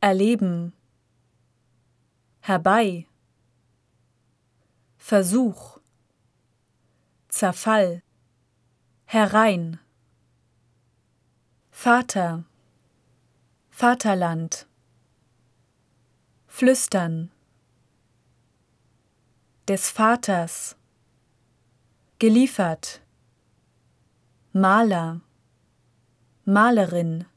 erleben, herbei, Versuch, Zerfall, herein, Vater, Vaterland, flüstern, des Vaters, geliefert, Maler, Malerin,